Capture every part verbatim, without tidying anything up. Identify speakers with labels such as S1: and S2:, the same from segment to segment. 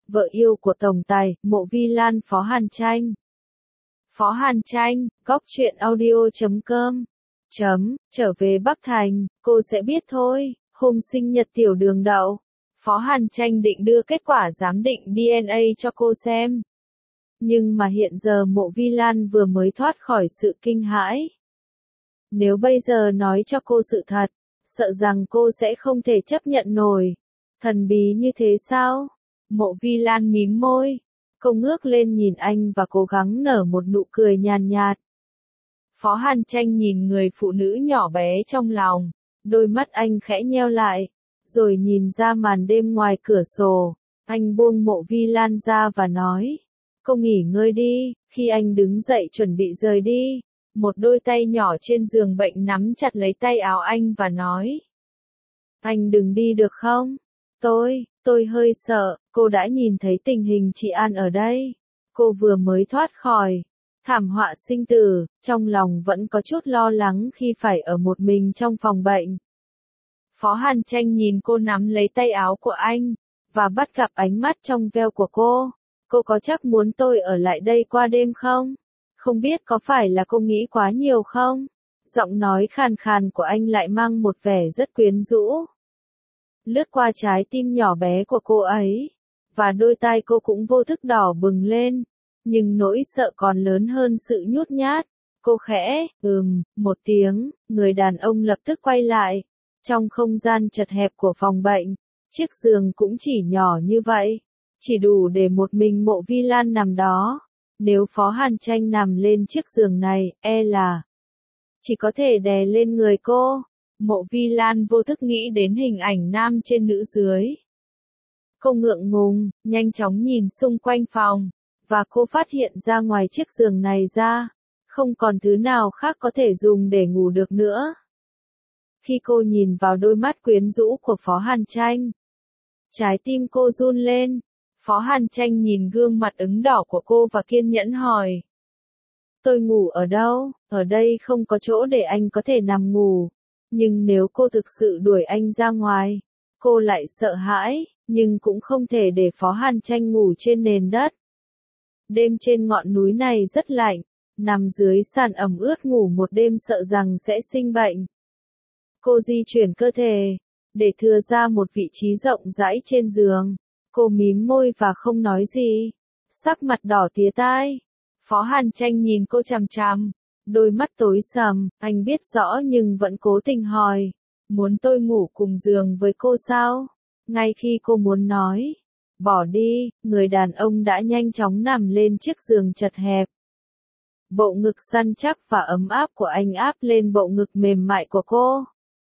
S1: vợ yêu của tổng tài, Mộ Vi Lan Phó Hàn Tranh. Phó Hàn Tranh, góc truyện audio chấm com. Chấm, trở về Bắc Thành, cô sẽ biết thôi, hôm sinh nhật tiểu đường đậu. Phó Hàn Tranh định đưa kết quả giám định đê en a cho cô xem. Nhưng mà hiện giờ Mộ Vi Lan vừa mới thoát khỏi sự kinh hãi. Nếu bây giờ nói cho cô sự thật, sợ rằng cô sẽ không thể chấp nhận nổi. Thần bí như thế sao? Mộ Vi Lan mím môi. Cô ngước lên nhìn anh và cố gắng nở một nụ cười nhàn nhạt. Phó Hàn Tranh nhìn người phụ nữ nhỏ bé trong lòng. Đôi mắt anh khẽ nheo lại. Rồi nhìn ra màn đêm ngoài cửa sổ. Anh buông Mộ Vi Lan ra và nói. Cô nghỉ ngơi đi. Khi anh đứng dậy chuẩn bị rời đi, một đôi tay nhỏ trên giường bệnh nắm chặt lấy tay áo anh và nói. Anh đừng đi được không? Tôi, tôi hơi sợ, cô đã nhìn thấy tình hình chị An ở đây. Cô vừa mới thoát khỏi thảm họa sinh tử, trong lòng vẫn có chút lo lắng khi phải ở một mình trong phòng bệnh. Phó Hàn Tranh nhìn cô nắm lấy tay áo của anh, và bắt gặp ánh mắt trong veo của cô. Cô có chắc muốn tôi ở lại đây qua đêm không? Không biết có phải là cô nghĩ quá nhiều không? Giọng nói khàn khàn của anh lại mang một vẻ rất quyến rũ. Lướt qua trái tim nhỏ bé của cô ấy, và đôi tai cô cũng vô thức đỏ bừng lên, nhưng nỗi sợ còn lớn hơn sự nhút nhát. Cô khẽ, ừm, một tiếng, người đàn ông lập tức quay lại. Trong không gian chật hẹp của phòng bệnh, chiếc giường cũng chỉ nhỏ như vậy, chỉ đủ để một mình Mộ Vi Lan nằm đó. Nếu Phó Hàn Tranh nằm lên chiếc giường này, e là chỉ có thể đè lên người cô. Mộ Vi Lan vô thức nghĩ đến hình ảnh nam trên nữ dưới. Cô ngượng ngùng, nhanh chóng nhìn xung quanh phòng, và cô phát hiện ra ngoài chiếc giường này ra, không còn thứ nào khác có thể dùng để ngủ được nữa. Khi cô nhìn vào đôi mắt quyến rũ của Phó Hàn Tranh, trái tim cô run lên. Phó Hàn Tranh nhìn gương mặt ửng đỏ của cô và kiên nhẫn hỏi. Tôi ngủ ở đâu? Ở đây không có chỗ để anh có thể nằm ngủ. Nhưng nếu cô thực sự đuổi anh ra ngoài, cô lại sợ hãi, nhưng cũng không thể để Phó Hàn Tranh ngủ trên nền đất. Đêm trên ngọn núi này rất lạnh, nằm dưới sàn ẩm ướt ngủ một đêm sợ rằng sẽ sinh bệnh. Cô di chuyển cơ thể, để thừa ra một vị trí rộng rãi trên giường. Cô mím môi và không nói gì, sắc mặt đỏ tía tai. Phó Hàn Tranh nhìn cô chằm chằm, đôi mắt tối sầm, anh biết rõ nhưng vẫn cố tình hỏi, muốn tôi ngủ cùng giường với cô sao? Ngay khi cô muốn nói, bỏ đi, người đàn ông đã nhanh chóng nằm lên chiếc giường chật hẹp. Bộ ngực săn chắc và ấm áp của anh áp lên bộ ngực mềm mại của cô.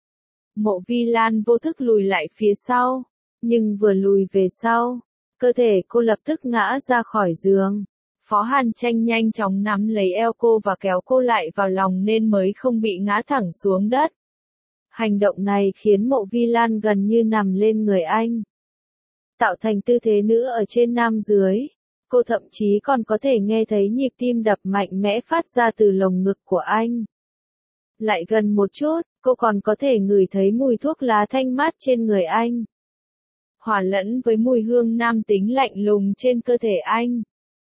S1: Mộ Vi Lan vô thức lùi lại phía sau. Nhưng vừa lùi về sau, cơ thể cô lập tức ngã ra khỏi giường. Phó Hàn Tranh nhanh chóng nắm lấy eo cô và kéo cô lại vào lòng nên mới không bị ngã thẳng xuống đất. Hành động này khiến Mộ Vi Lan gần như nằm lên người anh, tạo thành tư thế nữ ở trên nam dưới. Cô thậm chí còn có thể nghe thấy nhịp tim đập mạnh mẽ phát ra từ lồng ngực của anh. Lại gần một chút, cô còn có thể ngửi thấy mùi thuốc lá thanh mát trên người anh, hòa lẫn với mùi hương nam tính lạnh lùng trên cơ thể anh.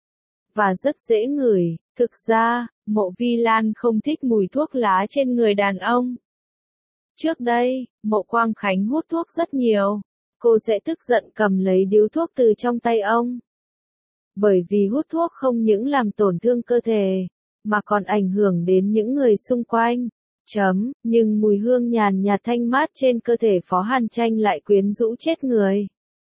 S1: Và rất dễ ngửi, thực ra, Mộ Vi Lan không thích mùi thuốc lá trên người đàn ông. Trước đây, Mộ Quang Khánh hút thuốc rất nhiều. Cô sẽ tức giận cầm lấy điếu thuốc từ trong tay ông. Bởi vì hút thuốc không những làm tổn thương cơ thể, mà còn ảnh hưởng đến những người xung quanh. Chấm, nhưng mùi hương nhàn nhạt thanh mát trên cơ thể Phó Hàn Tranh lại quyến rũ chết người.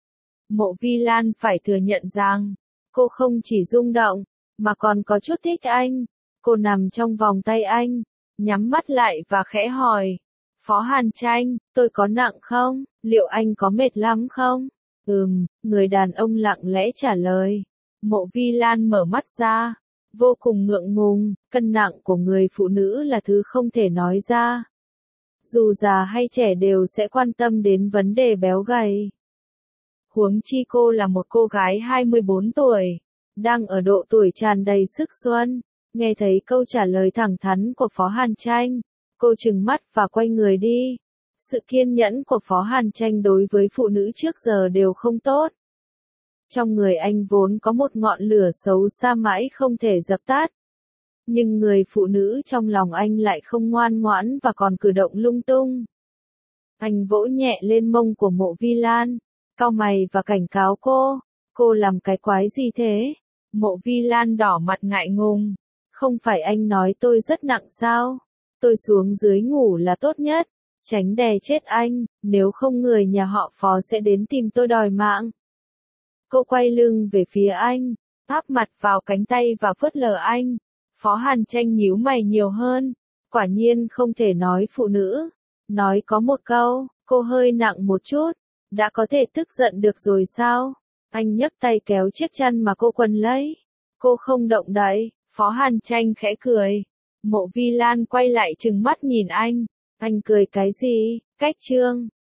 S1: Mộ Vi Lan phải thừa nhận rằng, cô không chỉ rung động, mà còn có chút thích anh. Cô nằm trong vòng tay anh, nhắm mắt lại và khẽ hỏi. Phó Hàn Tranh, tôi có nặng không? Liệu anh có mệt lắm không? Ừm, người đàn ông lặng lẽ trả lời. Mộ Vi Lan mở mắt ra, vô cùng ngượng ngùng. Cân nặng của người phụ nữ là thứ không thể nói ra. Dù già hay trẻ đều sẽ quan tâm đến vấn đề béo gầy. Huống chi cô là một cô gái hai mươi bốn tuổi, đang ở độ tuổi tràn đầy sức xuân. Nghe thấy câu trả lời thẳng thắn của Phó Hàn Tranh, cô trừng mắt và quay người đi. Sự kiên nhẫn của Phó Hàn Tranh đối với phụ nữ trước giờ đều không tốt. Trong người anh vốn có một ngọn lửa xấu xa mãi không thể dập tắt. Nhưng người phụ nữ trong lòng anh lại không ngoan ngoãn và còn cử động lung tung. Anh vỗ nhẹ lên mông của Mộ Vi Lan, cau mày và cảnh cáo cô. Cô làm cái quái gì thế? Mộ Vi Lan đỏ mặt ngại ngùng. Không phải anh nói tôi rất nặng sao? Tôi xuống dưới ngủ là tốt nhất. Tránh đè chết anh, nếu không người nhà họ Phó sẽ đến tìm tôi đòi mạng. Cô quay lưng về phía anh, áp mặt vào cánh tay và phớt lờ anh. Phó Hàn Tranh nhíu mày nhiều hơn. Quả nhiên không thể nói phụ nữ. Nói có một câu, cô hơi nặng một chút. Đã có thể tức giận được rồi sao? Anh nhấc tay kéo chiếc chăn mà cô quần lấy. Cô không động đậy. Phó Hàn Tranh khẽ cười. Mộ Vi Lan quay lại trừng mắt nhìn anh. Anh cười cái gì? Cách trương.